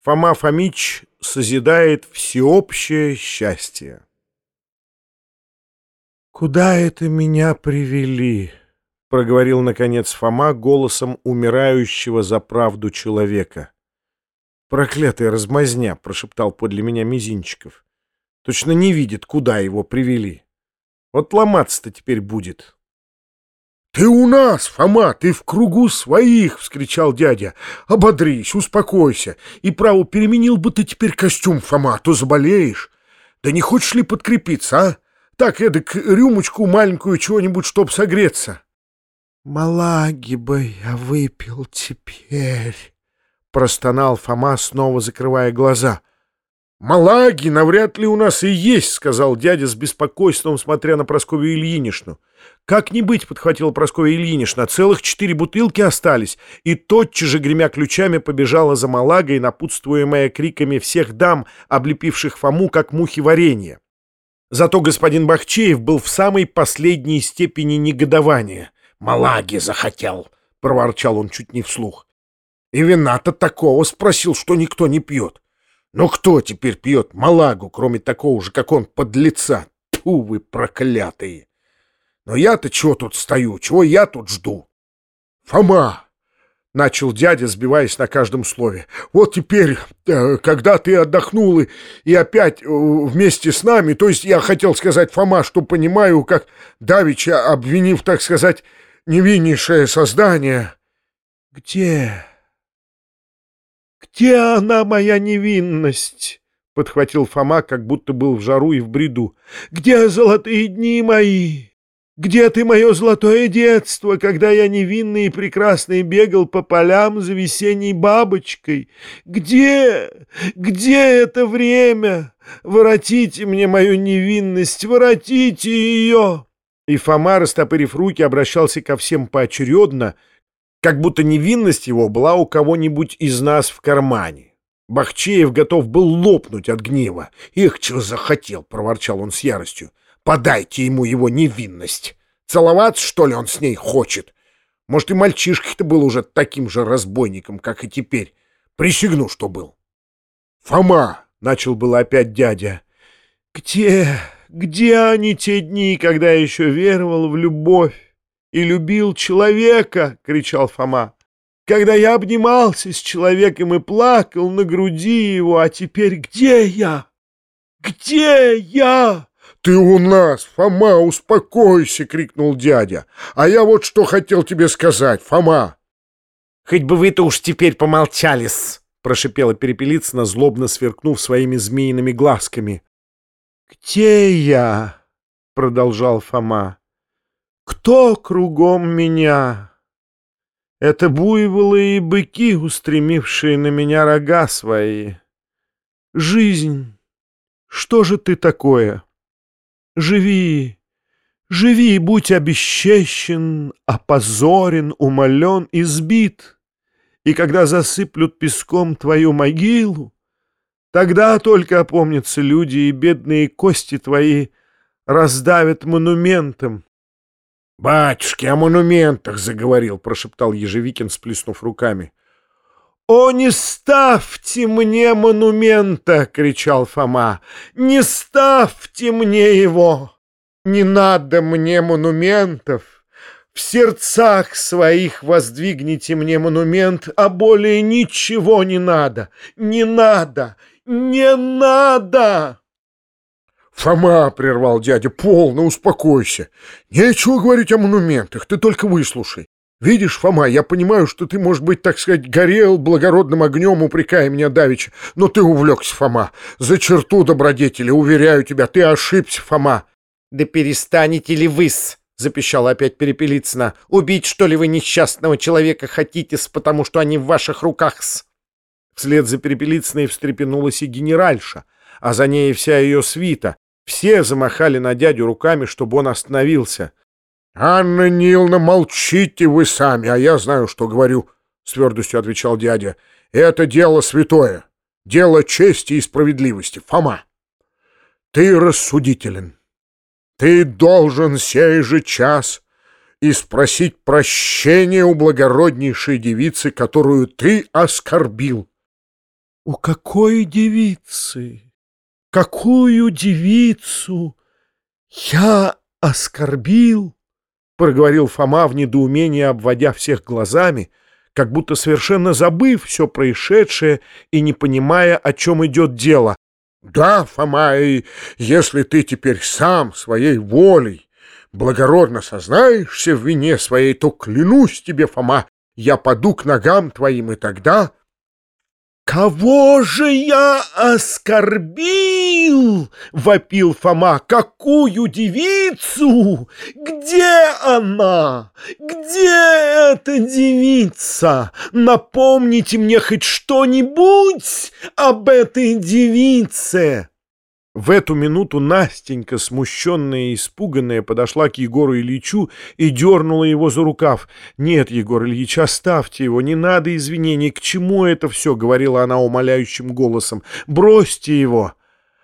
Фома Фомич созидает всеобщее счастье. «Куда это меня привели?» — проговорил, наконец, Фома голосом умирающего за правду человека. «Проклятая размазня!» — прошептал подле меня Мизинчиков. «Точно не видит, куда его привели. Вот ломаться-то теперь будет». «Ты у нас, Фома, ты в кругу своих!» — вскричал дядя. «Ободрись, успокойся. И право, переменил бы ты теперь костюм, Фома, а то заболеешь. Да не хочешь ли подкрепиться, а? Так, эдак, рюмочку маленькую чего-нибудь, чтоб согреться». «Малаги бы я выпил теперь», — простонал Фома, снова закрывая глаза. «Малаги навряд ли у нас и есть», — сказал дядя с беспокойством, смотря на Прасковью Ильиничну. «Как не быть», — подхватила Прасковья Ильинична, — «целых 4 бутылки остались», и тотчас же, гремя ключами, побежала за Малагой, напутствуемая криками всех дам, облепивших Фому, как мухи варенье. Зато господин Бахчеев был в самой последней степени негодования. «Малаги захотел», — проворчал он чуть не вслух. «И вина-то такого спросил, что никто не пьет. Но кто теперь пьет малагу, кроме такого же, как он, подлеца? Тьфу вы, проклятые! Но я-то чего тут стою, чего я тут жду?» «Фома!» — начал дядя, сбиваясь на каждом слове. «Вот теперь, когда ты отдохнул и опять вместе с нами, то есть я хотел сказать, Фома, что понимаю, как давеча, обвинив, так сказать, невиннейшее создание...» «Где она, моя невинность?» — подхватил Фома, как будто был в жару и в бреду. «Где золотые дни мои? Где ты, мое золотое детство, когда я невинный и прекрасный бегал по полям за весенней бабочкой? Где это время? Воротите мне мою невинность, воротите ее!» И Фома, растопырив руки, обращался ко всем поочередно, как будто невинность его была у кого-нибудь из нас в кармане. Бахчеев готов был лопнуть от гнева. «Эх, чего захотел!» — проворчал он с яростью. «Подайте ему его невинность! Целоваться, что ли, он с ней хочет? Может, и мальчишка-то был уже таким же разбойником, как и теперь. Присягну, что был». «Фома!» — начал было опять дядя. Где они те дни, когда я еще веровал в любовь и любил человека?» — кричал Фома. «Когда я обнимался с человеком и плакал на груди его, а теперь где я? Где я?» «Ты у нас, Фома, успокойся!» — крикнул дядя. «А я вот что хотел тебе сказать, Фома!» «Хоть бы вы-то уж теперь помолчали-с!» — прошипела Перепелицына, злобно сверкнув своими змеиными глазками. «Где я?» — продолжал Фома. «Кто кругом меня? Это буйволы и быки, устремившие на меня рога свои. Жизнь, что же ты такое? Живи, живи, будь обесчещен, опозорен, умолен, избит. И когда засыплют песком твою могилу, тогда только опомнятся люди, и бедные кости твои раздавят монументом». «Батюшки, о монументах заговорил», — прошептал Ежевикин, сплеснув руками. «О, не ставьте мне монумента!» — кричал Фома. «Не ставьте мне его! Не надо мне монументов! В сердцах своих воздвигните мне монумент, а более ничего не надо! Не надо! Не надо!» «Фома!» — прервал дядя. «Полно, успокойся. Нечего говорить о монументах, ты только выслушай. Видишь, Фома, я понимаю, что ты, может быть, так сказать, горел благородным огнем, упрекая меня давеча, но ты увлекся, Фома. За черту добродетели, уверяю тебя, ты ошибся, Фома». «Да перестанете ли вы-с?» — запищала опять Перепелицына. «Убить, что ли, вы несчастного человека хотите-с, потому что они в ваших руках-с?» Вслед за Перепелицыной встрепенулась и генеральша, а за ней вся ее свита. Все замахали на дядю руками, чтобы он остановился. «Анна Ниловна, молчите вы сами, а я знаю, что говорю», — с твердостью отвечал дядя. «Это дело святое, дело чести и справедливости. Фома, ты рассудителен. Ты должен сей же час и спросить прощения у благороднейшей девицы, которую ты оскорбил. У какой девицы? Какую девицу я оскорбил? Проговорил Фома в недоумении, обводя всех глазами, как будто совершенно забыв все происшедшее и не понимая, о чем идет дело. Да, Фома, и если ты теперь сам своей волей благородно сознаешься в вине своей, то клянусь тебе, Фома, я паду к ногам твоим, и тогда... «Кого же я оскорбил?» — вопил Фома. «Какую девицу? Где она? Где эта девица? Напомните мне хоть что-нибудь об этой девице!» В эту минуту Настенька, смущенная и испуганная, подошла к Егору Ильичу и дернула его за рукав. «Нет, Егор Ильич, оставьте его, не надо извинений. К чему это все?» — говорила она умоляющим голосом. «Бросьте его!»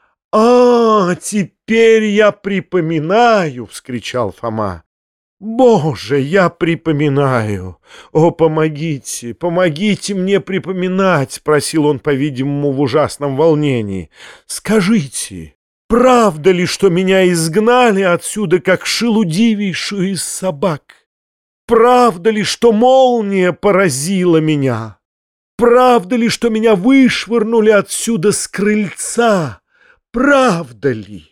Теперь я припоминаю!» — вскричал Фома. «Боже, я припоминаю! О, помогите, помогите мне припоминать!» — спросил он, по-видимому, в ужасном волнении. «Скажите, правда ли, что меня изгнали отсюда, как шелудивейшую из собак? Правда ли, что молния поразила меня? Правда ли, что меня вышвырнули отсюда с крыльца? Правда ли?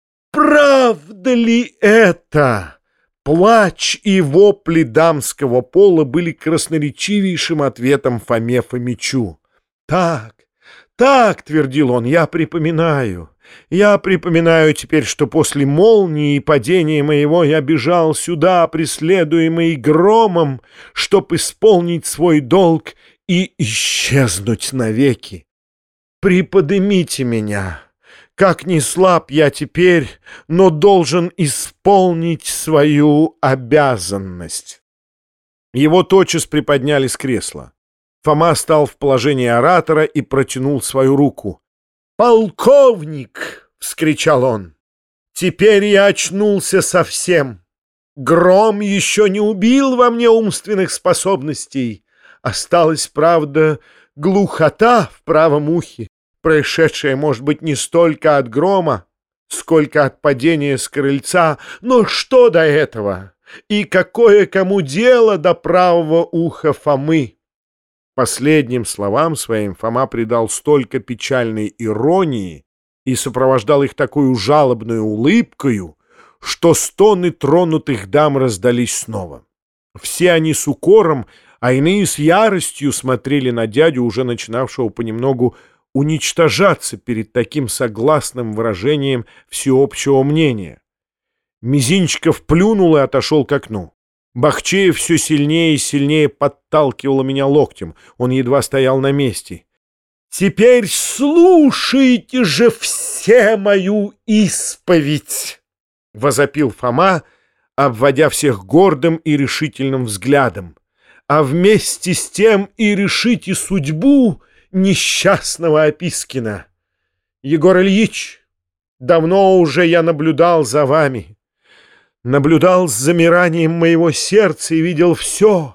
Правда ли это?» Плач и вопли дамского пола были красноречивейшим ответом Фоме Фомичу. «Так, так, — твердил он, — я припоминаю теперь, что после молнии и падения моего я бежал сюда, преследуемый громом, чтоб исполнить свой долг и исчезнуть навеки. Приподнимите меня». Как ни слаб я теперь, но должен исполнить свою обязанность. Его тотчас приподняли с кресла. Фома стал в положении оратора и протянул свою руку. «Полковник!» — вскричал он. «Теперь я очнулся совсем. Гром еще не убил во мне умственных способностей. Осталась, правда, глухота в правом ухе. Происшедшее, может быть, не столько от грома, сколько от падения с крыльца. Но что до этого? И какое кому дело до правого уха Фомы?» Последним словам своим Фома придал столько печальной иронии и сопровождал их такой жалобной улыбкою, что стоны тронутых дам раздались снова. Все они с укором, а иные с яростью смотрели на дядю, уже начинавшего понемногу уничтожаться перед таким согласным выражением всеобщего мнения. Мизинчиков плюнул и отошел к окну. Бахчеев все сильнее и сильнее подталкивал меня локтем. Он едва стоял на месте. «Теперь слушайте же все мою исповедь!» — возопил Фома, обводя всех гордым и решительным взглядом. «А вместе с тем и решите судьбу несчастного Опискина. Егор Ильич, давно уже я наблюдал за вами, наблюдал с замиранием моего сердца и видел все,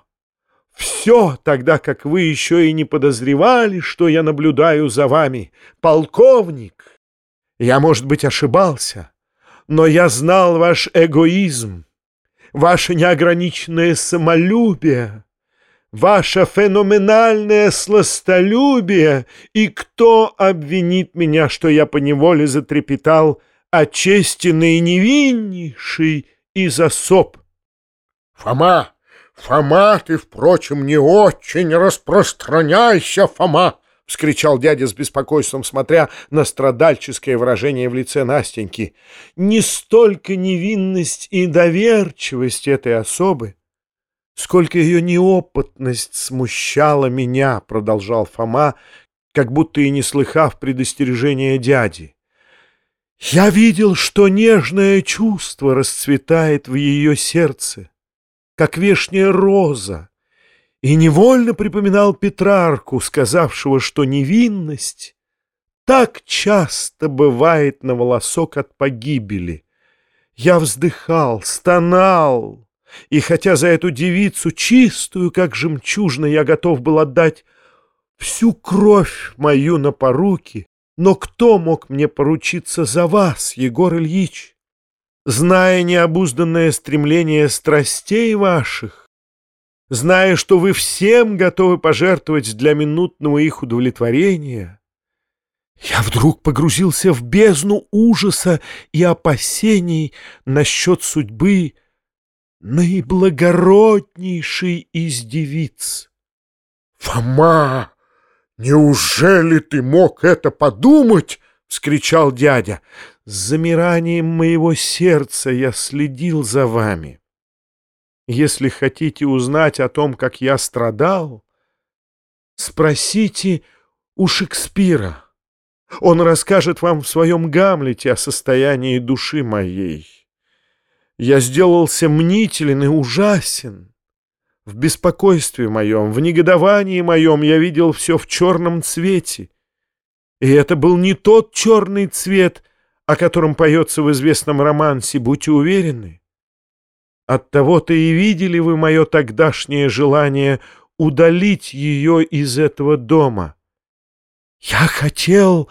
тогда как вы еще и не подозревали, что я наблюдаю за вами. Полковник, я, может быть, ошибался, но я знал ваш эгоизм, ваше неограниченное самолюбие, ваше феноменальное сластолюбие, и кто обвинит меня, что я поневоле затрепетал о чести наиневиннейшей из особ? Фома, Фома, ты, впрочем, не очень распространяйся, Фома! — вскричал дядя с беспокойством, смотря на страдальческое выражение в лице Настеньки. Не столько невинность и доверчивость этой особы, сколько ее неопытность смущала меня, — продолжал Фома, как будто и не слыхав предостережения дяди. Я видел, что нежное чувство расцветает в ее сердце, как вешняя роза, и невольно припоминал Петрарку, сказавшего, что невинность так часто бывает на волосок от погибели. Я вздыхал, стонал, и хотя за эту девицу чистую, как жемчужина, я готов был отдать всю кровь мою на поруки, но кто мог мне поручиться за вас, Егор Ильич? Зная необузданное стремление страстей ваших, зная, что вы всем готовы пожертвовать для минутного их удовлетворения, я вдруг погрузился в бездну ужаса и опасений насчет судьбы наиблагороднейшей из девиц. «Фома, неужели ты мог это подумать?» — вскричал дядя. С замиранием моего сердца я следил за вами. Если хотите узнать о том, как я страдал, спросите у Шекспира. Он расскажет вам в своем Гамлете о состоянии души моей. Я сделался мнителен и ужасен. В беспокойстве моем, в негодовании моем я видел все в черном цвете. И это был не тот черный цвет, о котором поется в известном романсе, будьте уверены. Оттого-то и видели вы мое тогдашнее желание удалить ее из этого дома. Я хотел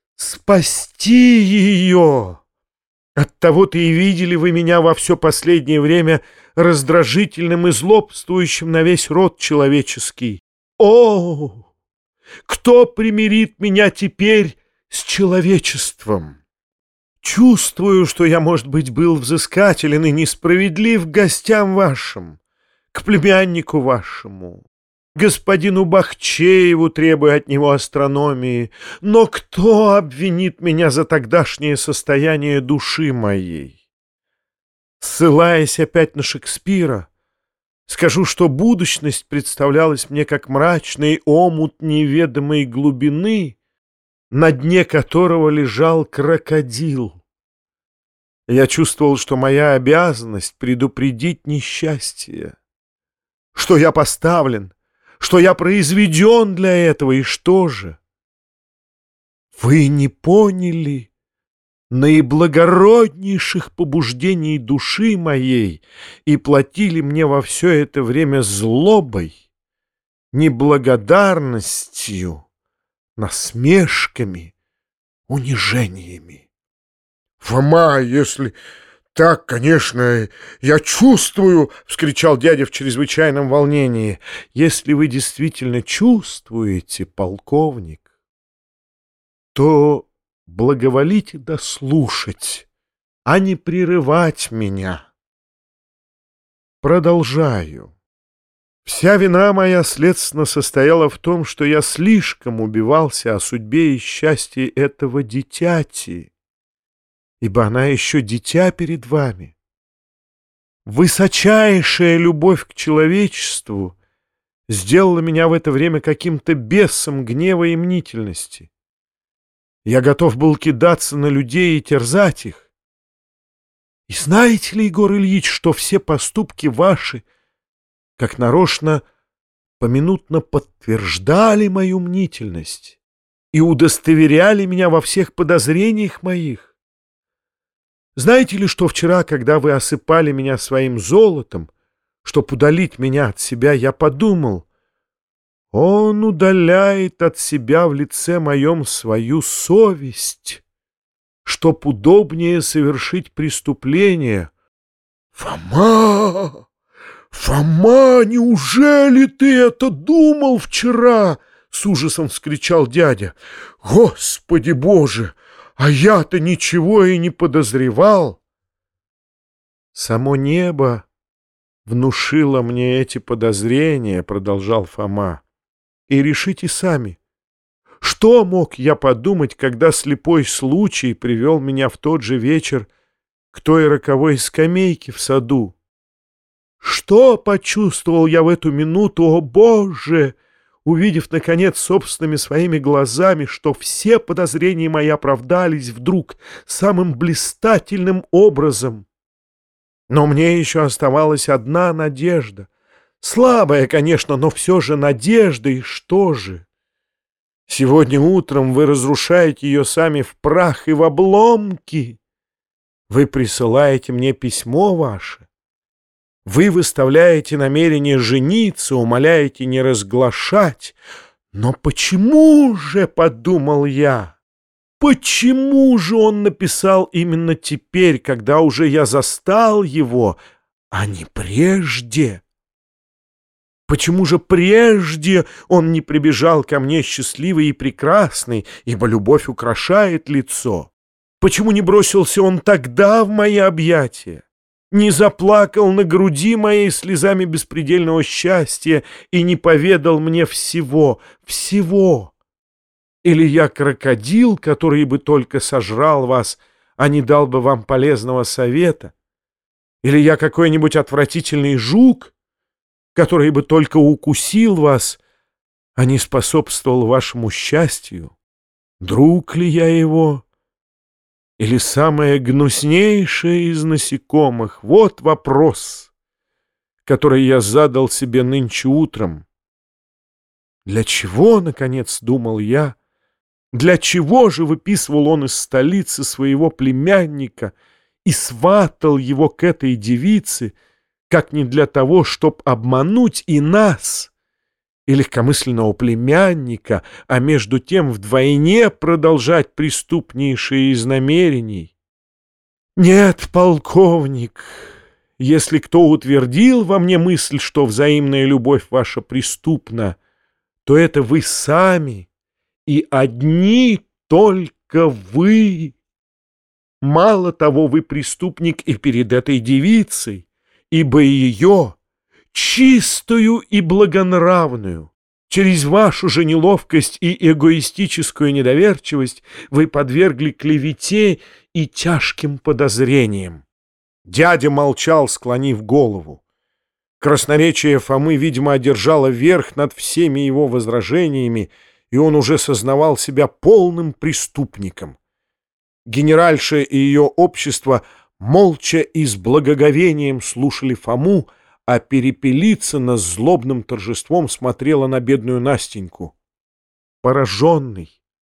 спасти ее. Оттого-то и видели вы меня во все последнее время раздражительным и злобствующим на весь род человеческий. О, кто примирит меня теперь с человечеством? Чувствую, что я, может быть, был взыскателен и несправедлив к гостям вашим, к племяннику вашему, господину Бахчееву, требуя от него астрономии. Но кто обвинит меня за тогдашнее состояние души моей? Ссылаясь опять на Шекспира, скажу, что будущность представлялась мне как мрачный омут неведомой глубины, на дне которого лежал крокодил. Я чувствовал, что моя обязанность предупредить несчастье, что я поставлен, что я произведен для этого, и что же? Вы не поняли наиблагороднейших побуждений души моей и платили мне во все это время злобой, неблагодарностью, насмешками, унижениями. «Фома, если так, конечно, я чувствую!» — вскричал дядя в чрезвычайном волнении. «Если вы действительно чувствуете, полковник, то благоволите дослушать, а не прерывать меня. Продолжаю. Вся вина моя, следственно, состояла в том, что я слишком убивался о судьбе и счастье этого дитяти, ибо она еще дитя перед вами. Высочайшая любовь к человечеству сделала меня в это время каким-то бесом гнева и мнительности. Я готов был кидаться на людей и терзать их. И знаете ли, Егор Ильич, что все поступки ваши, как нарочно, поминутно подтверждали мою мнительность и удостоверяли меня во всех подозрениях моих? Знаете ли, что вчера, когда вы осыпали меня своим золотом, чтоб удалить меня от себя, я подумал: он удаляет от себя в лице моем свою совесть, чтоб удобнее совершить преступление. «Фома! Фома, неужели ты это думал вчера?» — с ужасом вскричал дядя. «Господи Боже! А я-то ничего и не подозревал!» «Само небо внушило мне эти подозрения», — продолжал Фома. «И решите сами, что мог я подумать, когда слепой случай привел меня в тот же вечер к той роковой скамейке в саду? Что почувствовал я в эту минуту, о Боже!» увидев, наконец, собственными своими глазами, что все подозрения мои оправдались вдруг самым блистательным образом. Но мне еще оставалась одна надежда. Слабая, конечно, но все же надежда, и что же? Сегодня утром вы разрушаете ее сами в прах и в обломки. Вы присылаете мне письмо ваше. Вы выставляете намерение жениться, умоляете не разглашать. Но почему же, подумал я, почему же он написал именно теперь, когда уже я застал его, а не прежде? Почему же прежде он не прибежал ко мне счастливый и прекрасный, ибо любовь украшает лицо? Почему не бросился он тогда в мои объятия? Не заплакал на груди моей слезами беспредельного счастья и не поведал мне всего? Или я крокодил, который бы только сожрал вас, а не дал бы вам полезного совета? Или я какой-нибудь отвратительный жук, который бы только укусил вас, а не способствовал вашему счастью? Друг ли я его? Или самое гнуснейшее из насекомых? Вот вопрос, который я задал себе нынче утром. Для чего, наконец, думал я, для чего же выписывал он из столицы своего племянника и сватал его к этой девице, как не для того, чтоб обмануть и нас, и легкомысленного племянника, а между тем вдвойне продолжать преступнейшие из намерений? Нет, полковник, если кто утвердил во мне мысль, что взаимная любовь ваша преступна, то это вы сами, и одни только вы. Мало того, вы преступник и перед этой девицей, ибо ее, чистую и благонравную, через вашу же неловкость и эгоистическую недоверчивость вы подвергли клевете и тяжким подозрениям. Дядя молчал, склонив голову. Красноречие Фомы, видимо, одержало верх над всеми его возражениями, и он уже сознавал себя полным преступником. Генеральша и ее общество молча и с благоговением слушали Фому, а Перепелицына с злобным торжеством смотрела на бедную Настеньку. Пораженный,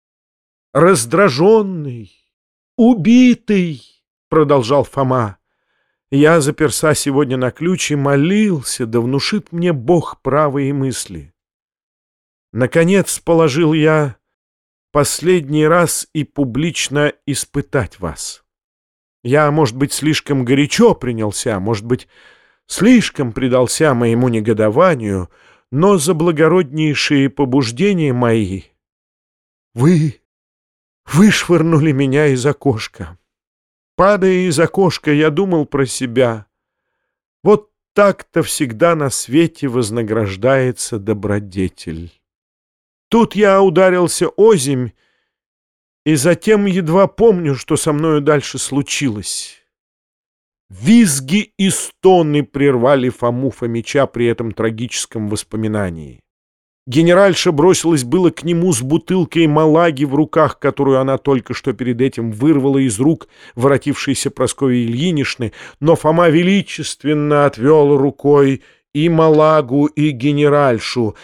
раздраженный, убитый, продолжал Фома, я заперся сегодня на ключ и молился, да внушит мне Бог правые мысли. Наконец положил я последний раз и публично испытать вас. Я, может быть, слишком горячо принялся, может быть, слишком предался моему негодованию, но за благороднейшие побуждения мои вы вышвырнули меня из окошка. Падая из окошка, я думал про себя. Вот так-то всегда на свете вознаграждается добродетель. Тут я ударился озимь, и затем едва помню, что со мною дальше случилось. Визги и стоны прервали Фому Фомича при этом трагическом воспоминании. Генеральша бросилась было к нему с бутылкой малаги в руках, которую она только что перед этим вырвала из рук воротившейся Прасковьи Ильиничны, но Фома величественно отвел рукой и малагу, и генеральшу.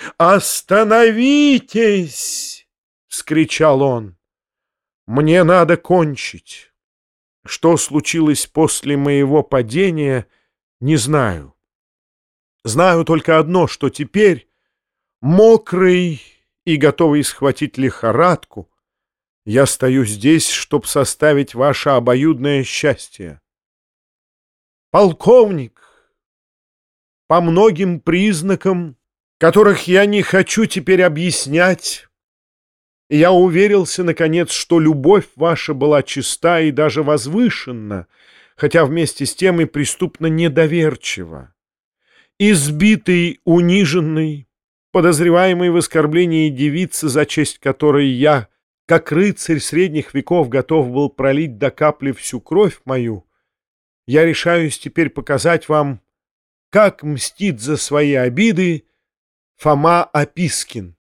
«Остановитесь!» — вскричал он. «Мне надо кончить. Что случилось после моего падения, не знаю. Знаю только одно, что теперь, мокрый и готовый схватить лихорадку, я стою здесь, чтоб составить ваше обоюдное счастье. Полковник, по многим признакам, которых я не хочу теперь объяснять, я уверился, наконец, что любовь ваша была чиста и даже возвышенна, хотя вместе с тем и преступно недоверчива. Избитый, униженный, подозреваемый в оскорблении девицы, за честь которой я, как рыцарь средних веков, готов был пролить до капли всю кровь мою, я решаюсь теперь показать вам, как мстит за свои обиды Фома Опискин.